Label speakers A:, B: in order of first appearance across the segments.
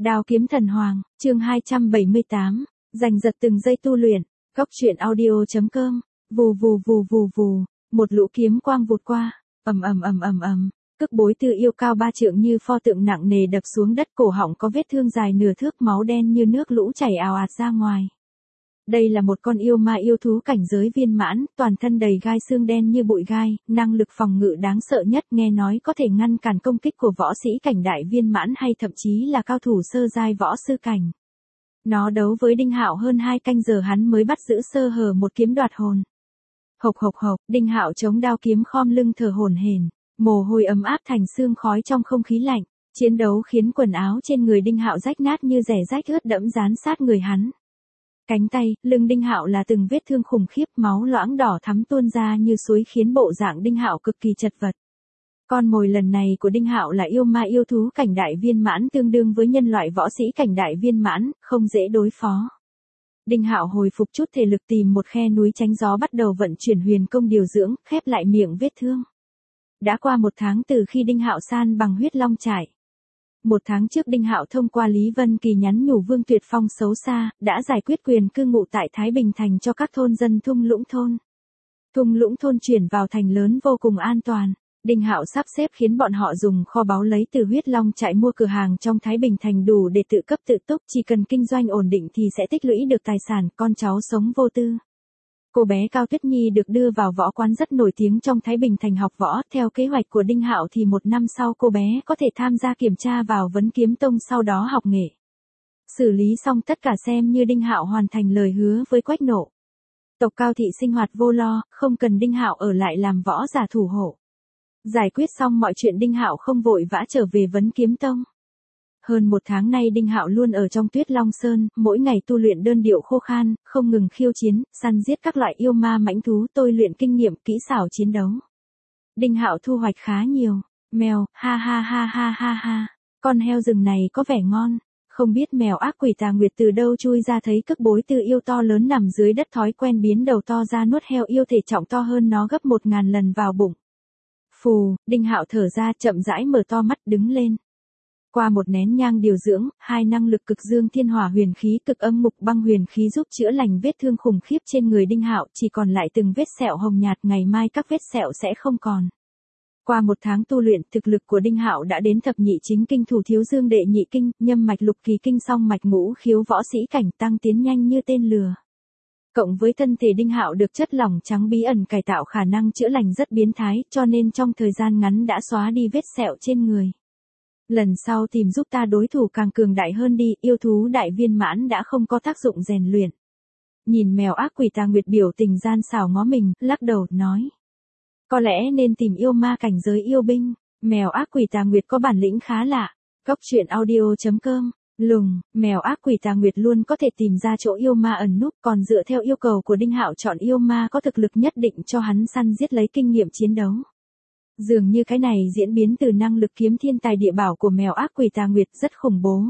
A: Đao kiếm thần hoàng, chương 278, giành giật từng giây tu luyện, góc truyện audio.com, vù vù vù vù vù, một lũ kiếm quang vụt qua, ầm ầm ầm ầm ầm, cước bối Tư Yêu cao 3 trượng như pho tượng nặng nề đập xuống đất, cổ họng có vết thương dài nửa thước, máu đen như nước lũ chảy ào ạt ra ngoài. Đây là một con yêu ma yêu thú cảnh giới viên mãn, toàn thân đầy gai xương đen như bụi gai, năng lực phòng ngự đáng sợ nhất, nghe nói có thể ngăn cản công kích của võ sĩ cảnh đại viên mãn hay thậm chí là cao thủ sơ giai võ sư cảnh. Nó đấu với Đinh Hạo hơn 2 canh giờ hắn mới bắt giữ sơ hở một kiếm đoạt hồn. Hộc hộc hộc, Đinh Hạo chống đao kiếm khom lưng thở hổn hển, mồ hôi ấm áp thành sương khói trong không khí lạnh, chiến đấu khiến quần áo trên người Đinh Hạo rách nát như rẻ rách, ướt đẫm dán sát người hắn. Cánh tay, lưng Đinh Hạo là từng vết thương khủng khiếp, máu loãng đỏ thắm tuôn ra như suối khiến bộ dạng Đinh Hạo cực kỳ chật vật. Con mồi lần này của Đinh Hạo là yêu ma yêu thú cảnh đại viên mãn, tương đương với nhân loại võ sĩ cảnh đại viên mãn, không dễ đối phó. Đinh Hạo hồi phục chút thể lực, tìm một khe núi tránh gió, bắt đầu vận chuyển huyền công điều dưỡng, khép lại miệng vết thương. Đã qua 1 tháng từ khi Đinh Hạo san bằng huyết long trại. 1 tháng trước Đinh Hạo thông qua Lý Vân Kỳ nhắn nhủ Vương Tuyệt Phong xấu xa, đã giải quyết quyền cư ngụ tại Thái Bình Thành cho các thôn dân Thung Lũng Thôn. Thung Lũng Thôn chuyển vào thành lớn vô cùng an toàn. Đinh Hạo sắp xếp khiến bọn họ dùng kho báu lấy từ huyết long trại mua cửa hàng trong Thái Bình Thành đủ để tự cấp tự túc, chỉ cần kinh doanh ổn định thì sẽ tích lũy được tài sản, con cháu sống vô tư. Cô bé Cao Tuyết Nhi được đưa vào võ quán rất nổi tiếng trong Thái Bình Thành học võ, theo kế hoạch của Đinh Hạo thì 1 năm sau cô bé có thể tham gia kiểm tra vào Vấn Kiếm Tông, sau đó học nghệ. Xử lý xong tất cả xem như Đinh Hạo hoàn thành lời hứa với Quách Nộ. Tộc Cao thị sinh hoạt vô lo, không cần Đinh Hạo ở lại làm võ giả thủ hộ. Giải quyết xong mọi chuyện, Đinh Hạo không vội vã trở về Vấn Kiếm Tông. Hơn 1 tháng nay Đinh Hạo luôn ở trong Tuyết Long Sơn, mỗi ngày tu luyện đơn điệu khô khan, không ngừng khiêu chiến, săn giết các loại yêu ma mãnh thú, tôi luyện kinh nghiệm, kỹ xảo chiến đấu. Đinh Hạo thu hoạch khá nhiều. Mèo, ha ha ha ha ha ha, con heo rừng này có vẻ ngon. Không biết mèo ác quỷ Tà Nguyệt từ đâu chui ra, thấy cước bối Tư Yêu to lớn nằm dưới đất, thói quen biến đầu to ra nuốt heo yêu thể trọng to hơn nó gấp 1000 lần vào bụng. Phù, Đinh Hạo thở ra, chậm rãi mở to mắt, đứng lên. Qua 1 nén nhang điều dưỡng, 2 năng lực cực dương thiên hỏa huyền khí, cực âm mục băng huyền khí giúp chữa lành vết thương khủng khiếp trên người Đinh Hạo, chỉ còn lại từng vết sẹo hồng nhạt, ngày mai các vết sẹo sẽ không còn. Qua 1 tháng tu luyện, thực lực của Đinh Hạo đã đến thập nhị chính kinh, thủ thiếu dương đệ nhị kinh, nhâm mạch lục kỳ kinh, song mạch ngũ khiếu võ sĩ cảnh, tăng tiến nhanh như tên lừa. Cộng với thân thể Đinh Hạo được chất lỏng trắng bí ẩn cải tạo, khả năng chữa lành rất biến thái, cho nên trong thời gian ngắn đã xóa đi vết sẹo trên người. Lần sau tìm giúp ta đối thủ càng cường đại hơn đi, yêu thú đại viên mãn đã không có tác dụng rèn luyện. Nhìn mèo ác quỷ Tà Nguyệt biểu tình gian xảo ngó mình, lắc đầu, nói. Có lẽ nên tìm yêu ma cảnh giới yêu binh. Mèo ác quỷ Tà Nguyệt có bản lĩnh khá lạ. Góc truyện audio.com. Lùng, mèo ác quỷ Tà Nguyệt luôn có thể tìm ra chỗ yêu ma ẩn núp, còn dựa theo yêu cầu của Đinh Hạo chọn yêu ma có thực lực nhất định cho hắn săn giết lấy kinh nghiệm chiến đấu. Dường như cái này diễn biến từ năng lực kiếm thiên tài địa bảo của mèo ác quỷ Tà Nguyệt, rất khủng bố.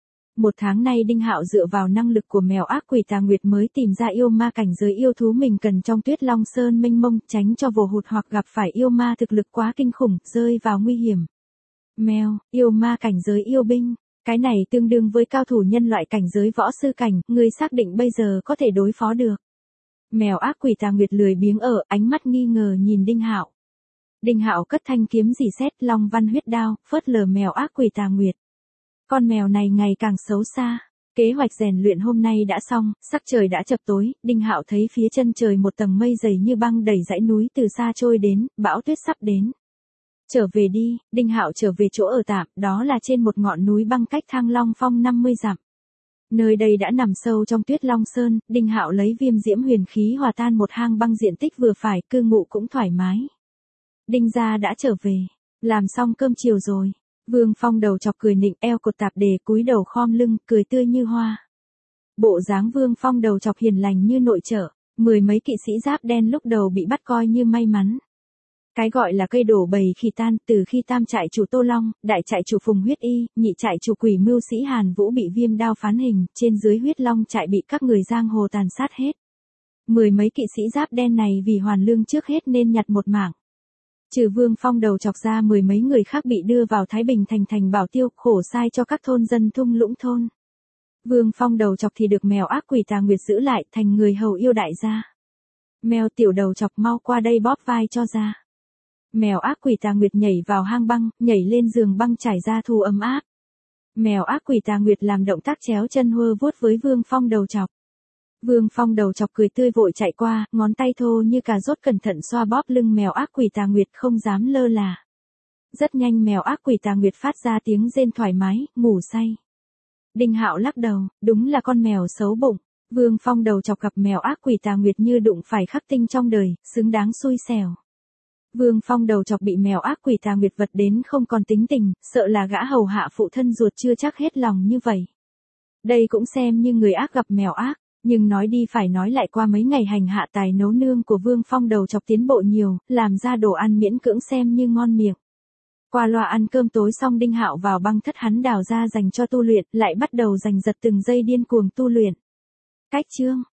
A: 1 tháng nay Đinh Hạo dựa vào năng lực của mèo ác quỷ Tà Nguyệt mới tìm ra yêu ma cảnh giới yêu thú mình cần trong Tuyết Long Sơn mênh mông, tránh cho vồ hụt hoặc gặp phải yêu ma thực lực quá kinh khủng, rơi vào nguy hiểm. Mèo, yêu ma cảnh giới yêu binh, cái này tương đương với cao thủ nhân loại cảnh giới võ sư cảnh, ngươi xác định bây giờ có thể đối phó được. Mèo ác quỷ Tà Nguyệt lười biếng ở, ánh mắt nghi ngờ nhìn Đinh Hạo. Đinh Hạo cất thanh kiếm rỉ sét, long văn huyết đao, phớt lờ mèo ác quỷ Tà Nguyệt. Con mèo này ngày càng xấu xa. Kế hoạch rèn luyện hôm nay đã xong, sắc trời đã chập tối, Đinh Hạo thấy phía chân trời một tầng mây dày như băng đẩy dãy núi từ xa trôi đến, bão tuyết sắp đến. Trở về đi, Đinh Hạo trở về chỗ ở tạm, đó là trên một ngọn núi băng cách Thăng Long Phong 50 dặm. Nơi đây đã nằm sâu trong Tuyết Long Sơn, Đinh Hạo lấy viêm diễm huyền khí hòa tan một hang băng diện tích vừa phải, cư ngụ cũng thoải mái. Đinh gia đã trở về, làm xong cơm chiều rồi. Vương Phong đầu chọc cười nịnh, eo cột tạp đề, cúi đầu khom lưng, cười tươi như hoa. Bộ dáng Vương Phong đầu chọc hiền lành như nội trợ, 10 mấy kỵ sĩ giáp đen lúc đầu bị bắt coi như may mắn. Cái gọi là cây đổ bầy khi tan, từ khi tam trại chủ Tô Long, đại trại chủ Phùng Huyết Y, nhị trại chủ Quỷ Mưu sĩ Hàn Vũ bị viêm đao phán hình, trên dưới huyết long trại bị các người giang hồ tàn sát hết. 10 mấy kỵ sĩ giáp đen này vì hoàn lương trước hết nên nhặt một mảng. Trừ Vương Phong đầu chọc ra mười mấy người khác bị đưa vào Thái Bình thành thành bảo tiêu, khổ sai cho các thôn dân thung lũng thôn. Vương Phong đầu chọc thì được mèo ác quỷ Tà Nguyệt giữ lại thành người hầu yêu đại gia. Mèo tiểu đầu chọc mau qua đây bóp vai cho ra. Mèo ác quỷ Tà Nguyệt nhảy vào hang băng, nhảy lên giường băng trải ra thu ấm áp. Mèo ác quỷ Tà Nguyệt làm động tác chéo chân hơ vuốt với Vương Phong đầu chọc. Vương Phong đầu chọc cười tươi vội chạy qua, ngón tay thô như cà rốt cẩn thận xoa bóp lưng mèo ác quỷ Tà Nguyệt không dám lơ là. Rất nhanh mèo ác quỷ Tà Nguyệt phát ra tiếng rên thoải mái, ngủ say. Đinh Hạo lắc đầu, đúng là con mèo xấu bụng. Vương Phong đầu chọc gặp mèo ác quỷ Tà Nguyệt như đụng phải khắc tinh trong đời, xứng đáng xui xẻo. Vương Phong đầu chọc bị mèo ác quỷ Tà Nguyệt vật đến không còn tính tình, sợ là gã hầu hạ phụ thân ruột chưa chắc hết lòng như vậy. Đây cũng xem như người ác gặp mèo ác, nhưng nói đi phải nói lại qua mấy ngày hành hạ tài nấu nương của Vương Phong đầu chọc tiến bộ nhiều, làm ra đồ ăn miễn cưỡng xem như ngon miệng. Qua loa ăn cơm tối xong Đinh Hạo vào băng thất hắn đào ra dành cho tu luyện, lại bắt đầu giành giật từng giây điên cuồng tu luyện. Cách chương